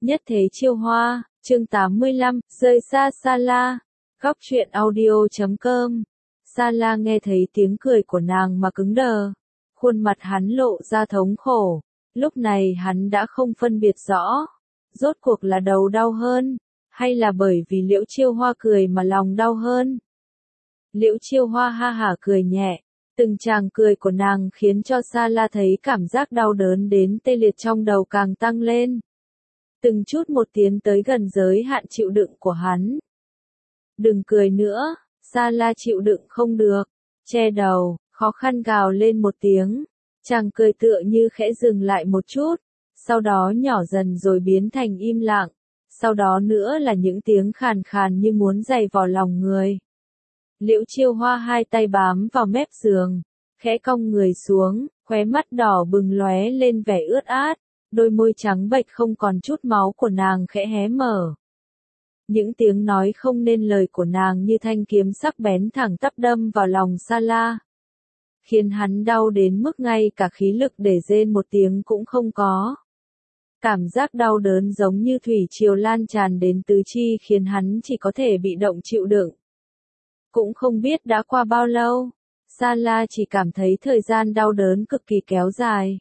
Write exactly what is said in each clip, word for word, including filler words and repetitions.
Nhất thế chiêu hoa, chương tám mươi lăm, rời xa Sala. Góc truyện audio chấm com. Sala nghe thấy tiếng cười của nàng mà cứng đờ. Khuôn mặt hắn lộ ra thống khổ. Lúc này hắn đã không phân biệt rõ. Rốt cuộc là đầu đau hơn, hay là bởi vì Liễu Chiêu Hoa cười mà lòng đau hơn. Liễu Chiêu Hoa ha hả cười nhẹ. Từng tràng cười của nàng khiến cho Sala thấy cảm giác đau đớn đến tê liệt trong đầu càng tăng lên. Từng chút một tiến tới gần giới hạn chịu đựng của hắn. Đừng cười nữa, Sala chịu đựng không được, che đầu, khó khăn gào lên một tiếng. Chàng cười tựa như khẽ dừng lại một chút, sau đó nhỏ dần rồi biến thành im lặng, sau đó nữa là những tiếng khàn khàn như muốn giày vào lòng người. Liễu Chiêu Hoa hai tay bám vào mép giường, khẽ cong người xuống, khóe mắt đỏ bừng lóe lên vẻ ướt át, đôi môi trắng bệch không còn chút máu của nàng khẽ hé mở. Những tiếng nói không nên lời của nàng như thanh kiếm sắc bén thẳng tắp đâm vào lòng Sala, khiến hắn đau đến mức ngay cả khí lực để rên một tiếng cũng không có. Cảm giác đau đớn giống như thủy triều lan tràn đến tứ chi khiến hắn chỉ có thể bị động chịu đựng. Cũng không biết đã qua bao lâu, Sala chỉ cảm thấy thời gian đau đớn cực kỳ kéo dài.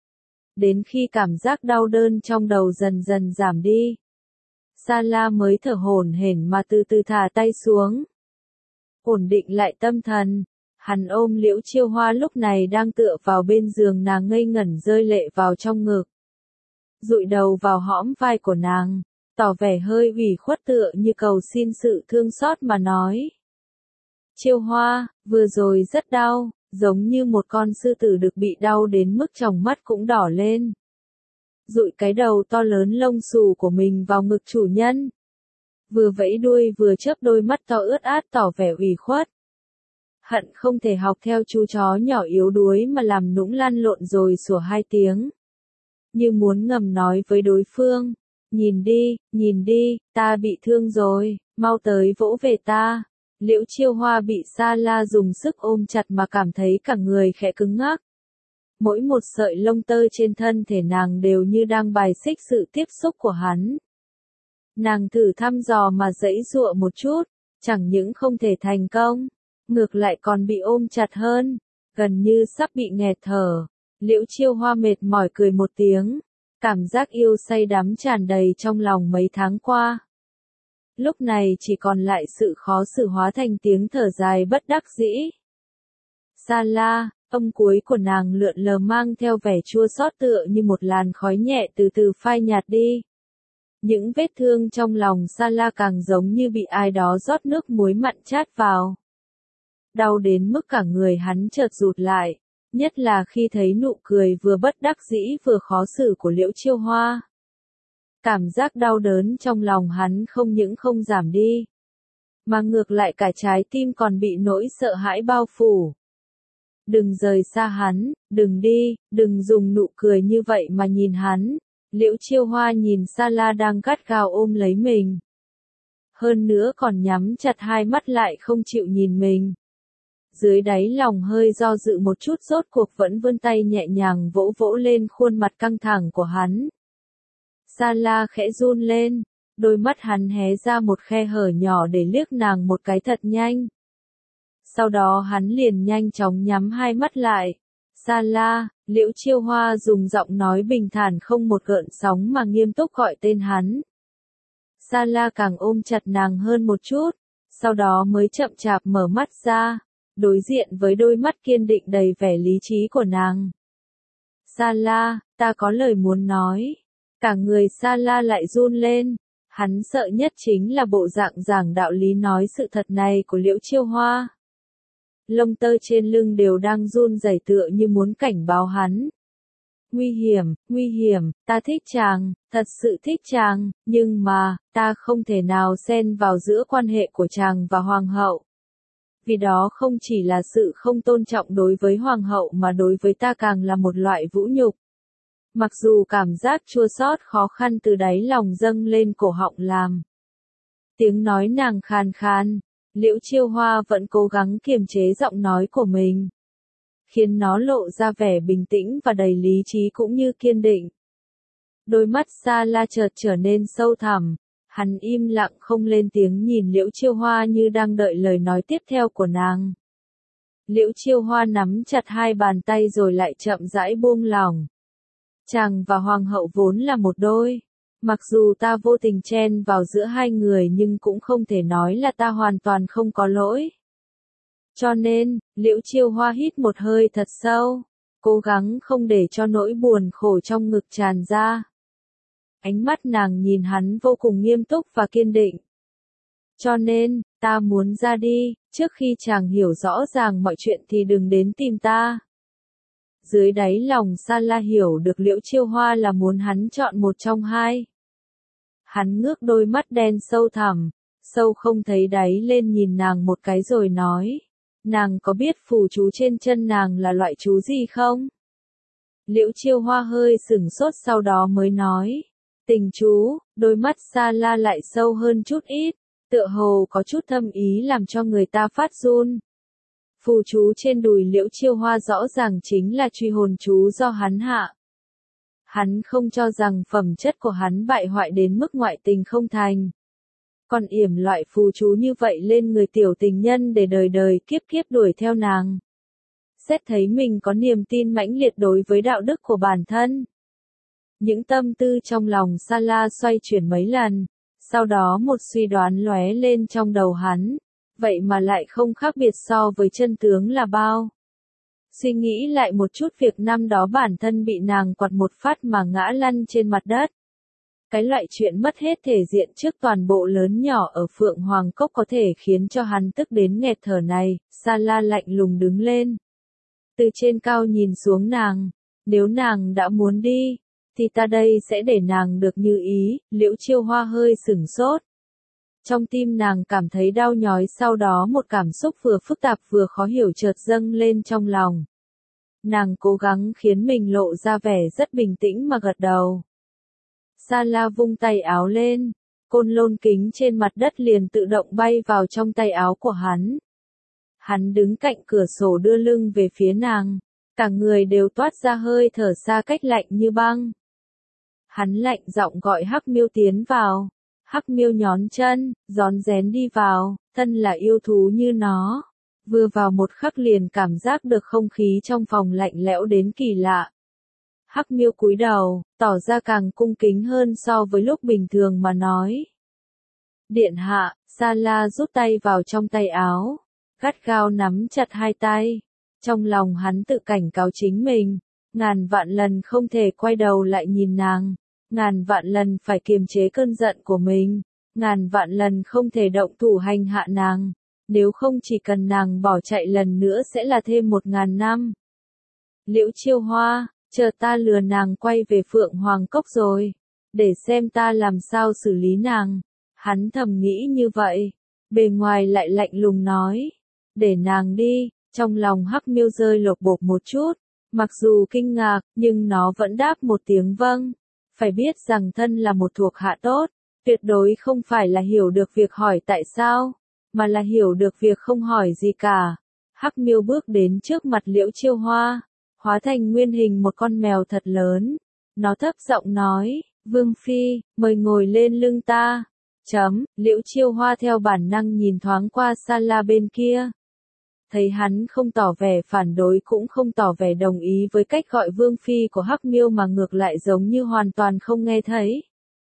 Đến khi cảm giác đau đớn trong đầu dần dần giảm đi, Sala mới thở hổn hển mà từ từ thả tay xuống. Ổn định lại tâm thần, hắn ôm Liễu Chiêu Hoa lúc này đang tựa vào bên giường nàng ngây ngẩn rơi lệ vào trong ngực. Dụi đầu vào hõm vai của nàng, tỏ vẻ hơi ủy khuất tựa như cầu xin sự thương xót mà nói. Chiêu Hoa, vừa rồi rất đau, giống như một con sư tử được bị đau đến mức tròng mắt cũng đỏ lên. Dụi cái đầu to lớn lông xù của mình vào ngực chủ nhân. Vừa vẫy đuôi vừa chớp đôi mắt to ướt át tỏ vẻ ủy khuất. Hận không thể học theo chú chó nhỏ yếu đuối mà làm nũng lăn lộn rồi sủa hai tiếng. Như muốn ngầm nói với đối phương, nhìn đi, nhìn đi, ta bị thương rồi, mau tới vỗ về ta. Liễu Chiêu Hoa bị Sala dùng sức ôm chặt mà cảm thấy cả người khẽ cứng ngắc. Mỗi một sợi lông tơ trên thân thể nàng đều như đang bài xích sự tiếp xúc của hắn. Nàng thử thăm dò mà giãy giụa một chút, chẳng những không thể thành công, ngược lại còn bị ôm chặt hơn, gần như sắp bị nghẹt thở. Liễu Chiêu Hoa mệt mỏi cười một tiếng, cảm giác yêu say đắm tràn đầy trong lòng mấy tháng qua. Lúc này chỉ còn lại sự khó xử hóa thành tiếng thở dài bất đắc dĩ. Sala, âm cuối của nàng lượn lờ mang theo vẻ chua xót tựa như một làn khói nhẹ từ từ phai nhạt đi. Những vết thương trong lòng Sala càng giống như bị ai đó rót nước muối mặn chát vào. Đau đến mức cả người hắn chợt rụt lại, nhất là khi thấy nụ cười vừa bất đắc dĩ vừa khó xử của Liễu Chiêu Hoa. Cảm giác đau đớn trong lòng hắn không những không giảm đi, mà ngược lại cả trái tim còn bị nỗi sợ hãi bao phủ. Đừng rời xa hắn, đừng đi, đừng dùng nụ cười như vậy mà nhìn hắn. Liễu Chiêu Hoa nhìn Sala đang gắt gao ôm lấy mình. Hơn nữa còn nhắm chặt hai mắt lại không chịu nhìn mình. Dưới đáy lòng hơi do dự một chút rốt cuộc vẫn vươn tay nhẹ nhàng vỗ vỗ lên khuôn mặt căng thẳng của hắn. Sala khẽ run lên, đôi mắt hắn hé ra một khe hở nhỏ để liếc nàng một cái thật nhanh. Sau đó hắn liền nhanh chóng nhắm hai mắt lại. Sala, Liễu Chiêu Hoa dùng giọng nói bình thản không một gợn sóng mà nghiêm túc gọi tên hắn. Sala càng ôm chặt nàng hơn một chút, sau đó mới chậm chạp mở mắt ra, đối diện với đôi mắt kiên định đầy vẻ lý trí của nàng. Sala, ta có lời muốn nói. Cả người Sala lại run lên, hắn sợ nhất chính là bộ dạng giảng đạo lý nói sự thật này của Liễu Chiêu Hoa. Lông tơ trên lưng đều đang run rẩy tựa như muốn cảnh báo hắn. Nguy hiểm, nguy hiểm, ta thích chàng, thật sự thích chàng, nhưng mà, ta không thể nào xen vào giữa quan hệ của chàng và hoàng hậu. Vì đó không chỉ là sự không tôn trọng đối với hoàng hậu mà đối với ta càng là một loại vũ nhục. Mặc dù cảm giác chua xót khó khăn từ đáy lòng dâng lên cổ họng làm. Tiếng nói nàng khàn khàn, Liễu Chiêu Hoa vẫn cố gắng kiềm chế giọng nói của mình, khiến nó lộ ra vẻ bình tĩnh và đầy lý trí cũng như kiên định. Đôi mắt Sa La chợt trở nên sâu thẳm, hắn im lặng không lên tiếng nhìn Liễu Chiêu Hoa như đang đợi lời nói tiếp theo của nàng. Liễu Chiêu Hoa nắm chặt hai bàn tay rồi lại chậm rãi buông lỏng. Chàng và hoàng hậu vốn là một đôi. Mặc dù ta vô tình chen vào giữa hai người nhưng cũng không thể nói là ta hoàn toàn không có lỗi. Cho nên, Liễu Chiêu Hoa hít một hơi thật sâu, cố gắng không để cho nỗi buồn khổ trong ngực tràn ra. Ánh mắt nàng nhìn hắn vô cùng nghiêm túc và kiên định. Cho nên, ta muốn ra đi, trước khi chàng hiểu rõ ràng mọi chuyện thì đừng đến tìm ta. Dưới đáy lòng Sa La hiểu được Liễu Chiêu Hoa là muốn hắn chọn một trong hai. Hắn ngước đôi mắt đen sâu thẳm, sâu không thấy đáy lên nhìn nàng một cái rồi nói. Nàng có biết phù chú trên chân nàng là loại chú gì không? Liễu Chiêu Hoa hơi sửng sốt sau đó mới nói. Tình chú, đôi mắt Sa La lại sâu hơn chút ít, tựa hồ có chút thâm ý làm cho người ta phát run. Phù chú trên đùi Liễu Chiêu Hoa rõ ràng chính là truy hồn chú do hắn hạ. Hắn không cho rằng phẩm chất của hắn bại hoại đến mức ngoại tình không thành. Còn yểm loại phù chú như vậy lên người tiểu tình nhân để đời đời kiếp kiếp đuổi theo nàng. Xét thấy mình có niềm tin mãnh liệt đối với đạo đức của bản thân. Những tâm tư trong lòng Sa La xoay chuyển mấy lần, sau đó một suy đoán lóe lên trong đầu hắn, vậy mà lại không khác biệt so với chân tướng là bao. Suy nghĩ lại một chút việc năm đó bản thân bị nàng quạt một phát mà ngã lăn trên mặt đất. Cái loại chuyện mất hết thể diện trước toàn bộ lớn nhỏ ở Phượng Hoàng Cốc có thể khiến cho hắn tức đến nghẹt thở này, Sa La lạnh lùng đứng lên. Từ trên cao nhìn xuống nàng, nếu nàng đã muốn đi, thì ta đây sẽ để nàng được như ý. Liễu Chiêu Hoa hơi sửng sốt. Trong tim nàng cảm thấy đau nhói, sau đó một cảm xúc vừa phức tạp vừa khó hiểu chợt dâng lên trong lòng. Nàng cố gắng khiến mình lộ ra vẻ rất bình tĩnh mà gật đầu. Sa La vung tay áo lên, côn lôn kính trên mặt đất liền tự động bay vào trong tay áo của hắn. Hắn đứng cạnh cửa sổ đưa lưng về phía nàng, cả người đều toát ra hơi thở xa cách lạnh như băng. Hắn lạnh giọng gọi Hắc Miêu tiến vào. Hắc Miêu nhón chân, rón rén đi vào, thân là yêu thú như nó. Vừa vào một khắc liền cảm giác được không khí trong phòng lạnh lẽo đến kỳ lạ. Hắc Miêu cúi đầu, tỏ ra càng cung kính hơn so với lúc bình thường mà nói. Điện hạ, Sa La rút tay vào trong tay áo, gắt gao nắm chặt hai tay. Trong lòng hắn tự cảnh cáo chính mình, ngàn vạn lần không thể quay đầu lại nhìn nàng, ngàn vạn lần phải kiềm chế cơn giận của mình, ngàn vạn lần không thể động thủ hành hạ nàng, nếu không chỉ cần nàng bỏ chạy lần nữa sẽ là thêm một ngàn năm. Liễu Chiêu Hoa, chờ ta lừa nàng quay về Phượng Hoàng Cốc rồi, để xem ta làm sao xử lý nàng. Hắn thầm nghĩ như vậy, bề ngoài lại lạnh lùng nói, để nàng đi. Trong lòng Hắc Miêu rơi lột bột một chút, mặc dù kinh ngạc, nhưng nó vẫn đáp một tiếng vâng. Phải biết rằng thân là một thuộc hạ tốt, tuyệt đối không phải là hiểu được việc hỏi tại sao, mà là hiểu được việc không hỏi gì cả. Hắc Miêu bước đến trước mặt Liễu Chiêu Hoa, hóa thành nguyên hình một con mèo thật lớn. Nó thấp giọng nói, Vương Phi, mời ngồi lên lưng ta. Chấm, Liễu Chiêu Hoa theo bản năng nhìn thoáng qua Sa La bên kia. Thấy hắn không tỏ vẻ phản đối cũng không tỏ vẻ đồng ý với cách gọi Vương Phi của Hắc Miêu mà ngược lại giống như hoàn toàn không nghe thấy.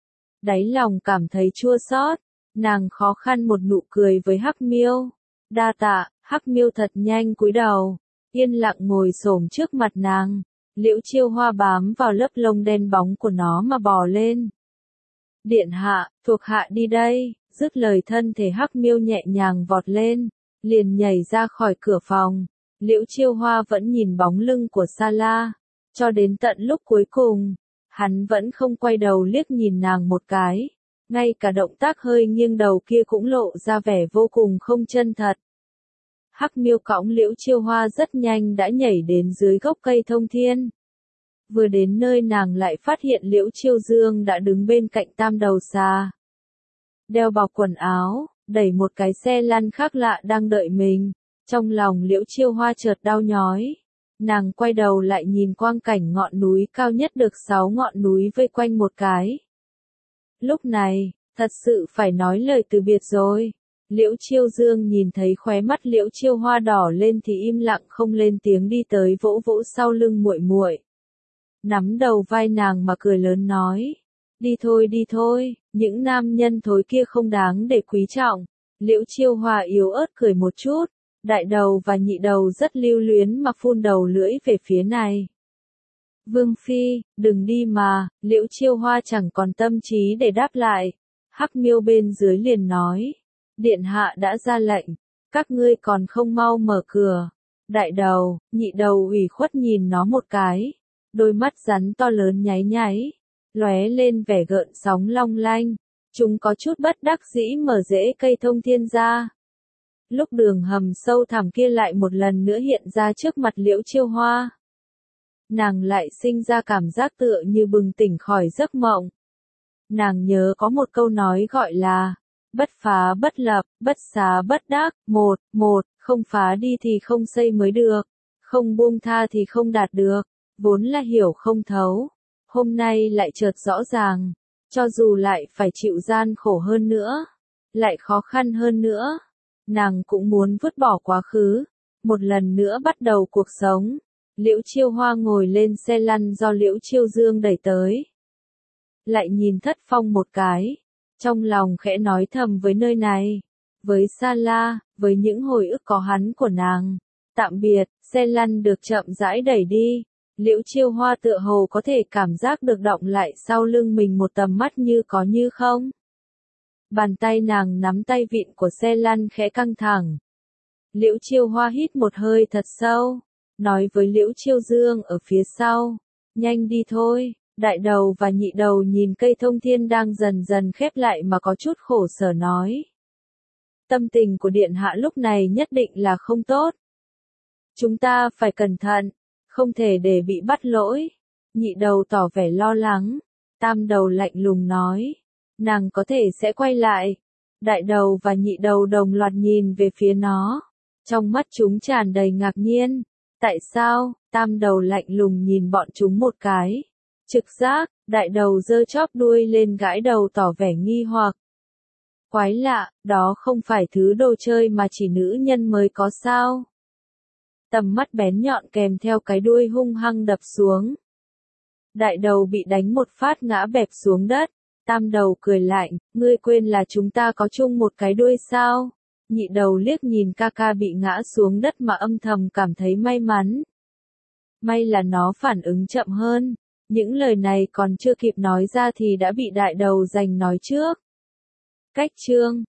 Đáy lòng cảm thấy chua xót, nàng khó khăn một nụ cười với Hắc Miêu. Đa tạ, Hắc Miêu thật nhanh cúi đầu, yên lặng ngồi xổm trước mặt nàng. Liễu Chiêu Hoa bám vào lớp lông đen bóng của nó mà bò lên. Điện hạ, thuộc hạ đi đây. Dứt lời thân thể Hắc Miêu nhẹ nhàng vọt lên, liền nhảy ra khỏi cửa phòng. Liễu Chiêu Hoa vẫn nhìn bóng lưng của Sa La, cho đến tận lúc cuối cùng, hắn vẫn không quay đầu liếc nhìn nàng một cái, ngay cả động tác hơi nghiêng đầu kia cũng lộ ra vẻ vô cùng không chân thật. Hắc Miêu cõng Liễu Chiêu Hoa rất nhanh đã nhảy đến dưới gốc cây thông thiên. Vừa đến nơi nàng lại phát hiện Liễu Chiêu Dương đã đứng bên cạnh tam đầu xà. Đeo bọc quần áo, đẩy một cái xe lăn khác lạ đang đợi mình. Trong lòng Liễu Chiêu Hoa chợt đau nhói. Nàng quay đầu lại nhìn quang cảnh ngọn núi cao nhất được sáu ngọn núi vây quanh một cái. Lúc này, thật sự phải nói lời từ biệt rồi. Liễu Chiêu Dương nhìn thấy khóe mắt Liễu Chiêu Hoa đỏ lên thì im lặng không lên tiếng đi tới vỗ vỗ sau lưng muội muội. Nắm đầu vai nàng mà cười lớn nói. Đi thôi đi thôi, những nam nhân thối kia không đáng để quý trọng. Liễu Chiêu Hoa yếu ớt cười một chút, đại đầu và nhị đầu rất lưu luyến mà phun đầu lưỡi về phía này. Vương Phi, đừng đi mà, Liễu Chiêu Hoa chẳng còn tâm trí để đáp lại. Hắc Miêu bên dưới liền nói. Điện hạ đã ra lệnh, các ngươi còn không mau mở cửa. Đại đầu, nhị đầu ủy khuất nhìn nó một cái. Đôi mắt rắn to lớn nháy nháy, lóe lên vẻ gợn sóng long lanh. Chúng có chút bất đắc dĩ mở rễ cây thông thiên ra. Lúc đường hầm sâu thẳm kia lại một lần nữa hiện ra trước mặt Liễu Chiêu Hoa. Nàng lại sinh ra cảm giác tựa như bừng tỉnh khỏi giấc mộng. Nàng nhớ có một câu nói gọi là, bất phá bất lập, bất xá bất đắc, một, một, không phá đi thì không xây mới được, không buông tha thì không đạt được, vốn là hiểu không thấu. Hôm nay lại chợt rõ ràng, cho dù lại phải chịu gian khổ hơn nữa, lại khó khăn hơn nữa, nàng cũng muốn vứt bỏ quá khứ, một lần nữa bắt đầu cuộc sống. Liễu Chiêu Hoa ngồi lên xe lăn do Liễu Chiêu Dương đẩy tới. Lại nhìn Thất Phong một cái, trong lòng khẽ nói thầm với nơi này, với Sa La, với những hồi ức có hắn của nàng. Tạm biệt, xe lăn được chậm rãi đẩy đi. Liễu Chiêu Hoa tựa hồ có thể cảm giác được động lại sau lưng mình một tầm mắt như có như không. Bàn tay nàng nắm tay vịn của xe lăn khẽ căng thẳng. Liễu Chiêu Hoa hít một hơi thật sâu, nói với Liễu Chiêu Dương ở phía sau, nhanh đi thôi. Đại đầu và nhị đầu nhìn cây thông thiên đang dần dần khép lại mà có chút khổ sở nói. Tâm tình của điện hạ lúc này nhất định là không tốt. Chúng ta phải cẩn thận, không thể để bị bắt lỗi. Nhị đầu tỏ vẻ lo lắng, tam đầu lạnh lùng nói. Nàng có thể sẽ quay lại. Đại đầu và nhị đầu đồng loạt nhìn về phía nó. Trong mắt chúng tràn đầy ngạc nhiên. Tại sao? Tam đầu lạnh lùng nhìn bọn chúng một cái. Trực giác, đại đầu giơ chóp đuôi lên gãi đầu tỏ vẻ nghi hoặc. Quái lạ, đó không phải thứ đồ chơi mà chỉ nữ nhân mới có sao? Tầm mắt bén nhọn kèm theo cái đuôi hung hăng đập xuống. Đại đầu bị đánh một phát ngã bẹp xuống đất. Tam đầu cười lạnh, ngươi quên là chúng ta có chung một cái đuôi sao? Nhị đầu liếc nhìn ca ca bị ngã xuống đất mà âm thầm cảm thấy may mắn. May là nó phản ứng chậm hơn. Những lời này còn chưa kịp nói ra thì đã bị đại đầu giành nói trước. Cách chương